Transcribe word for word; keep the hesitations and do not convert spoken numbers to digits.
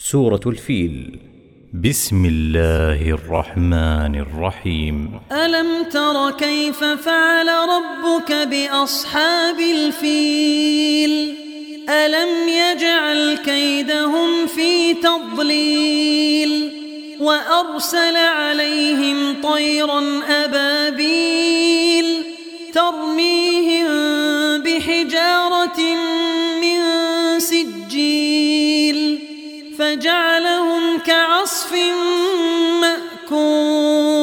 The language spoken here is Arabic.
سورة الفيل. بسم الله الرحمن الرحيم. ألم تر كيف فعل ربك بأصحاب الفيل ألم يجعل كيدهم في تضليل وأرسل عليهم طيرا أبابيل ترميهم بحجارة من سجيل فجعلهم كعصف مأكول.